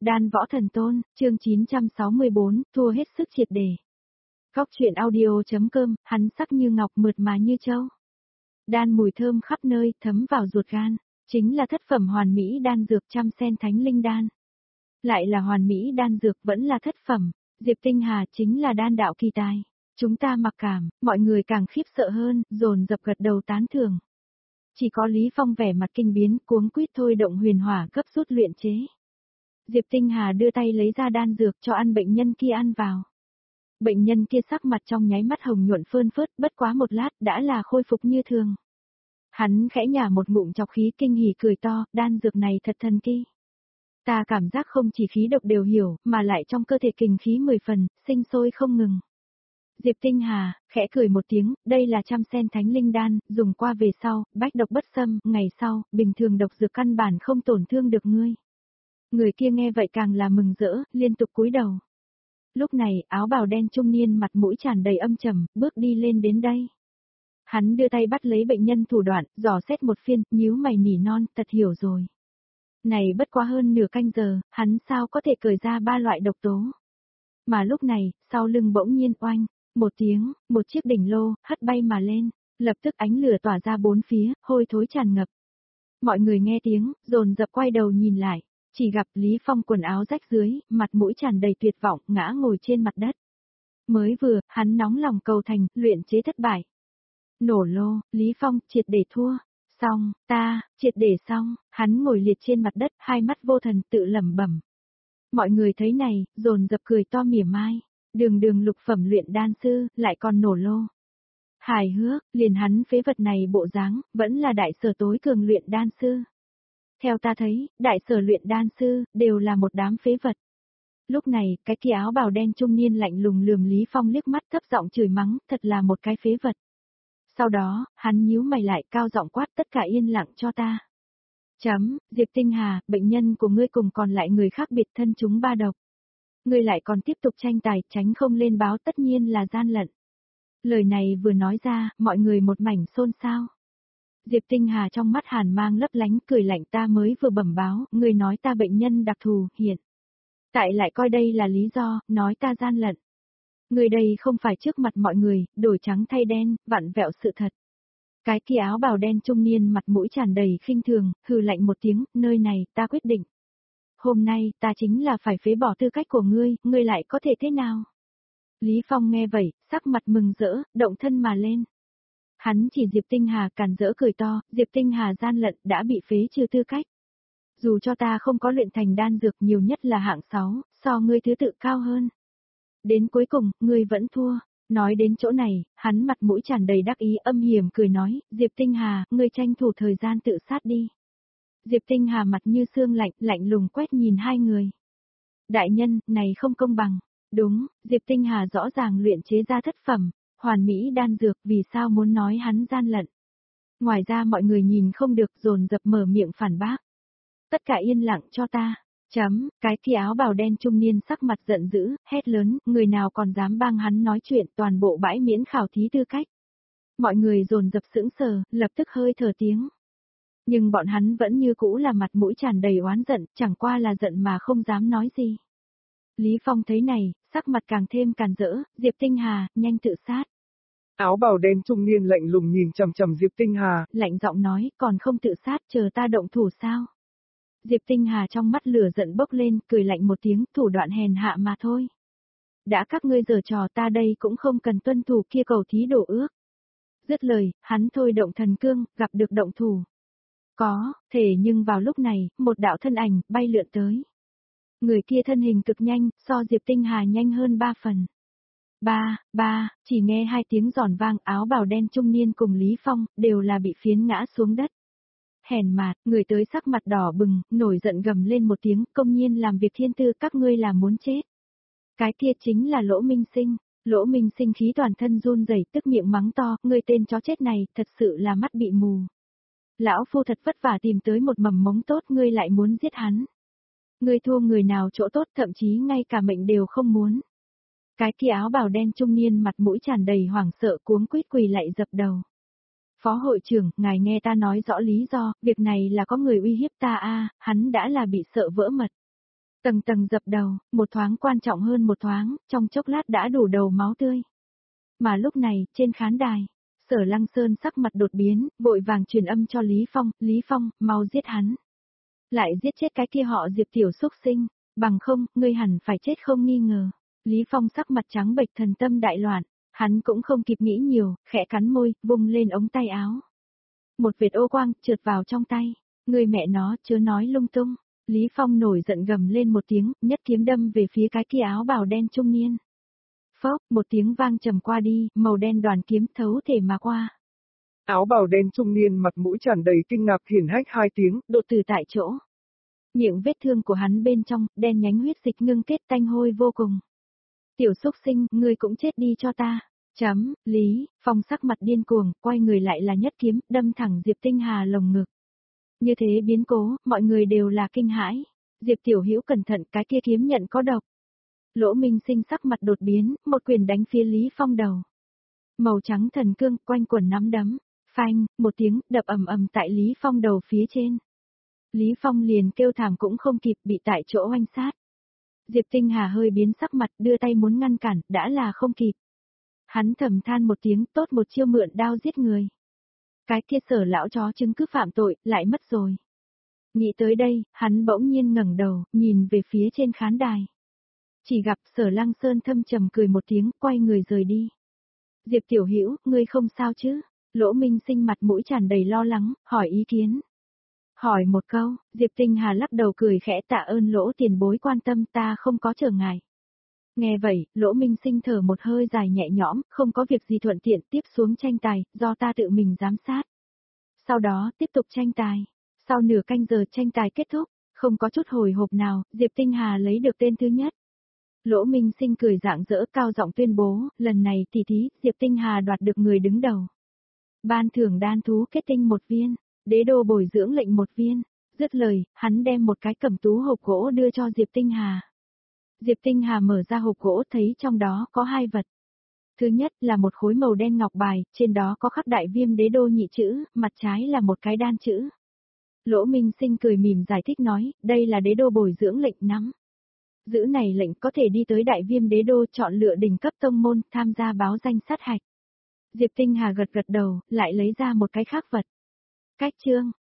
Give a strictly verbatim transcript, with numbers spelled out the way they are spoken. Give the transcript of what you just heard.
Đan Võ Thần Tôn, chương chín trăm sáu mươi bốn, thua hết sức triệt để. Góc truyện audio.com, hắn sắc như ngọc mượt mà như châu. Đan mùi thơm khắp nơi, thấm vào ruột gan, chính là thất phẩm hoàn mỹ đan dược trăm sen thánh linh đan. Lại là hoàn mỹ đan dược vẫn là thất phẩm, Diệp Tinh Hà chính là đan đạo kỳ tài. Chúng ta mặc cảm, mọi người càng khiếp sợ hơn, dồn dập gật đầu tán thưởng. Chỉ có Lý Phong vẻ mặt kinh biến, cuống quýt thôi động huyền hỏa gấp rút luyện chế. Diệp Tinh Hà đưa tay lấy ra đan dược cho ăn bệnh nhân kia ăn vào. Bệnh nhân kia sắc mặt trong nháy mắt hồng nhuận phơn phớt, bất quá một lát đã là khôi phục như thường. Hắn khẽ nhả một ngụm chọc khí kinh hỉ cười to, đan dược này thật thần kỳ. Ta cảm giác không chỉ khí độc đều hiểu, mà lại trong cơ thể kình khí mười phần, sinh sôi không ngừng. Diệp Tinh Hà, khẽ cười một tiếng, đây là trăm sen thánh linh đan, dùng qua về sau, bách độc bất xâm, ngày sau, bình thường độc dược căn bản không tổn thương được ngươi. Người kia nghe vậy càng là mừng rỡ, liên tục cúi đầu. Lúc này, áo bào đen trung niên mặt mũi tràn đầy âm trầm, bước đi lên đến đây. Hắn đưa tay bắt lấy bệnh nhân thủ đoạn, dò xét một phiên, nhíu mày nỉ non, thật hiểu rồi. Này bất quá hơn nửa canh giờ, hắn sao có thể cởi ra ba loại độc tố. Mà lúc này, sau lưng bỗng nhiên oanh, một tiếng, một chiếc đỉnh lô, hất bay mà lên, lập tức ánh lửa tỏa ra bốn phía, hôi thối tràn ngập. Mọi người nghe tiếng, dồn dập quay đầu nhìn lại. Chỉ gặp Lý Phong quần áo rách dưới, mặt mũi tràn đầy tuyệt vọng, ngã ngồi trên mặt đất. Mới vừa, hắn nóng lòng cầu thành, luyện chế thất bại. Nổ lô, Lý Phong, triệt để thua. Xong, ta, triệt để xong, hắn ngồi liệt trên mặt đất, hai mắt vô thần tự lẩm bẩm. Mọi người thấy này, dồn dập cười to mỉa mai. Đường đường lục phẩm luyện đan sư, lại còn nổ lô. Hài hước, liền hắn phế vật này bộ dáng, vẫn là đại sở tối cường luyện đan sư. Theo ta thấy, đại sở luyện đan sư, đều là một đám phế vật. Lúc này, cái kia áo bào đen trung niên lạnh lùng lườm Lý Phong liếc mắt thấp giọng chửi mắng, thật là một cái phế vật. Sau đó, hắn nhíu mày lại cao giọng quát tất cả yên lặng cho ta. Chấm, Diệp Tinh Hà, bệnh nhân của ngươi cùng còn lại người khác biệt thân chúng ba độc. Ngươi lại còn tiếp tục tranh tài, tránh không lên báo tất nhiên là gian lận. Lời này vừa nói ra, mọi người một mảnh xôn xao. Diệp Tinh Hà trong mắt hàn mang lấp lánh cười lạnh ta mới vừa bẩm báo, người nói ta bệnh nhân đặc thù, hiện. Tại lại coi đây là lý do, nói ta gian lận. Người đây không phải trước mặt mọi người, đổi trắng thay đen, vặn vẹo sự thật. Cái kia áo bào đen trung niên mặt mũi tràn đầy khinh thường, hừ lạnh một tiếng, nơi này, ta quyết định. Hôm nay, ta chính là phải phế bỏ tư cách của ngươi, ngươi lại có thể thế nào? Lý Phong nghe vậy, sắc mặt mừng rỡ, động thân mà lên. Hắn chỉ Diệp Tinh Hà càn rỡ cười to, Diệp Tinh Hà gian lận đã bị phế trừ tư cách. Dù cho ta không có luyện thành đan dược nhiều nhất là hạng sáu, so ngươi thứ tự cao hơn. Đến cuối cùng, ngươi vẫn thua. Nói đến chỗ này, hắn mặt mũi tràn đầy đắc ý âm hiểm cười nói, Diệp Tinh Hà, ngươi tranh thủ thời gian tự sát đi. Diệp Tinh Hà mặt như xương lạnh, lạnh lùng quét nhìn hai người. Đại nhân, này không công bằng. Đúng, Diệp Tinh Hà rõ ràng luyện chế ra thất phẩm. Hoàn mỹ đan dược vì sao muốn nói hắn gian lận. Ngoài ra mọi người nhìn không được dồn dập mở miệng phản bác. Tất cả yên lặng cho ta. Chấm, cái kia áo bào đen trung niên sắc mặt giận dữ, hét lớn, người nào còn dám bang hắn nói chuyện toàn bộ bãi miễn khảo thí tư cách. Mọi người dồn dập sững sờ, lập tức hơi thở tiếng. Nhưng bọn hắn vẫn như cũ là mặt mũi tràn đầy oán giận, chẳng qua là giận mà không dám nói gì. Lý Phong thấy này, sắc mặt càng thêm càn rỡ, Diệp Tinh Hà, nhanh tự sát. Áo bào đen trung niên lạnh lùng nhìn chằm chằm Diệp Tinh Hà, lạnh giọng nói, còn không tự sát chờ ta động thủ sao? Diệp Tinh Hà trong mắt lửa giận bốc lên, cười lạnh một tiếng, thủ đoạn hèn hạ mà thôi. Đã các ngươi giở trò ta đây cũng không cần tuân thủ kia cầu thí đổ ước. Dứt lời, hắn thôi động thần cương, gặp được động thủ. Có, thể nhưng vào lúc này, một đạo thân ảnh, bay lượn tới. Người kia thân hình cực nhanh, so Diệp Tinh Hà nhanh hơn ba phần. Ba, ba, chỉ nghe hai tiếng giòn vang áo bào đen trung niên cùng Lý Phong, đều là bị phiến ngã xuống đất. Hèn mạt, người tới sắc mặt đỏ bừng, nổi giận gầm lên một tiếng, công nhiên làm việc thiên tư các ngươi là muốn chết. Cái kia chính là Lỗ Minh Sinh, Lỗ Minh Sinh khí toàn thân run rẩy tức miệng mắng to, ngươi tên chó chết này, thật sự là mắt bị mù. Lão phu thật vất vả tìm tới một mầm mống tốt ngươi lại muốn giết hắn. Ngươi thua người nào chỗ tốt thậm chí ngay cả mệnh đều không muốn. Cái kia áo bào đen trung niên mặt mũi tràn đầy hoảng sợ cuống quýt quỳ lại dập đầu. Phó hội trưởng, ngài nghe ta nói rõ lý do, việc này là có người uy hiếp ta a, hắn đã là bị sợ vỡ mật. Tầng tầng dập đầu, một thoáng quan trọng hơn một thoáng, trong chốc lát đã đủ đầu máu tươi. Mà lúc này, trên khán đài, Sở Lăng Sơn sắc mặt đột biến, vội vàng truyền âm cho Lý Phong, Lý Phong, mau giết hắn. Lại giết chết cái kia họ Diệp tiểu xúc sinh, bằng không, ngươi hẳn phải chết không nghi ngờ. Lý Phong sắc mặt trắng bệch thần tâm đại loạn, hắn cũng không kịp nghĩ nhiều, khẽ cắn môi, vung lên ống tay áo. Một vệt ô quang trượt vào trong tay, người mẹ nó chớ nói lung tung. Lý Phong nổi giận gầm lên một tiếng, nhất kiếm đâm về phía cái kia áo bào đen trung niên. Phốc, một tiếng vang trầm qua đi, màu đen đoàn kiếm thấu thể mà qua. Áo bào đen trung niên mặt mũi tràn đầy kinh ngạc hiển hách hai tiếng, đột tử tại chỗ. Miệng vết thương của hắn bên trong, đen nhánh huyết dịch ngưng kết tanh hôi vô cùng. Tiểu xúc sinh, ngươi cũng chết đi cho ta. Chấm, Lý, Phong sắc mặt điên cuồng, quay người lại là nhất kiếm, đâm thẳng Diệp Tinh Hà lồng ngực. Như thế biến cố, mọi người đều là kinh hãi. Diệp Tiểu Hữu cẩn thận, cái kia kiếm nhận có độc. Lỗ Minh Sinh sắc mặt đột biến, một quyền đánh phía Lý Phong đầu. Màu trắng thần cương quanh quần nắm đấm, phanh, một tiếng đập ầm ầm tại Lý Phong đầu phía trên. Lý Phong liền kêu thảm cũng không kịp, bị tại chỗ oanh sát. Diệp Tinh Hà hơi biến sắc mặt, đưa tay muốn ngăn cản, đã là không kịp. Hắn thầm than một tiếng, tốt một chiêu mượn đao giết người. Cái kia Sở lão chó chứng cứ phạm tội, lại mất rồi. Nghĩ tới đây, hắn bỗng nhiên ngẩng đầu, nhìn về phía trên khán đài. Chỉ gặp Sở Lăng Sơn thâm trầm cười một tiếng, quay người rời đi. Diệp Tiểu Hữu, ngươi không sao chứ? Lỗ Minh Sinh mặt mũi tràn đầy lo lắng, hỏi ý kiến. Hỏi một câu, Diệp Tinh Hà lắc đầu cười khẽ, tạ ơn Lỗ tiền bối quan tâm, ta không có trở ngại. Nghe vậy, Lỗ Minh Sinh thở một hơi dài nhẹ nhõm, không có việc gì thuận tiện, tiếp xuống tranh tài, do ta tự mình giám sát. Sau đó, tiếp tục tranh tài. Sau nửa canh giờ tranh tài kết thúc, không có chút hồi hộp nào, Diệp Tinh Hà lấy được tên thứ nhất. Lỗ Minh Sinh cười rạng rỡ cao giọng tuyên bố, lần này tỷ thí, Diệp Tinh Hà đoạt được người đứng đầu. Ban thưởng đan thú kết tinh một viên, đế đô bồi dưỡng lệnh một viên. Dứt lời, hắn đem một cái cẩm tú hộp gỗ đưa cho Diệp Tinh Hà. Diệp Tinh Hà mở ra hộp gỗ thấy trong đó có hai vật. Thứ nhất là một khối màu đen ngọc bài, trên đó có khắc đại viêm đế đô nhị chữ, mặt trái là một cái đan chữ. Lỗ Minh Sinh cười mỉm giải thích nói, đây là đế đô bồi dưỡng lệnh nắm. Giữ này lệnh có thể đi tới đại viêm đế đô chọn lựa đỉnh cấp tông môn, tham gia báo danh sát hạch. Diệp Tinh Hà gật gật đầu, lại lấy ra một cái khác vật. Cách chương,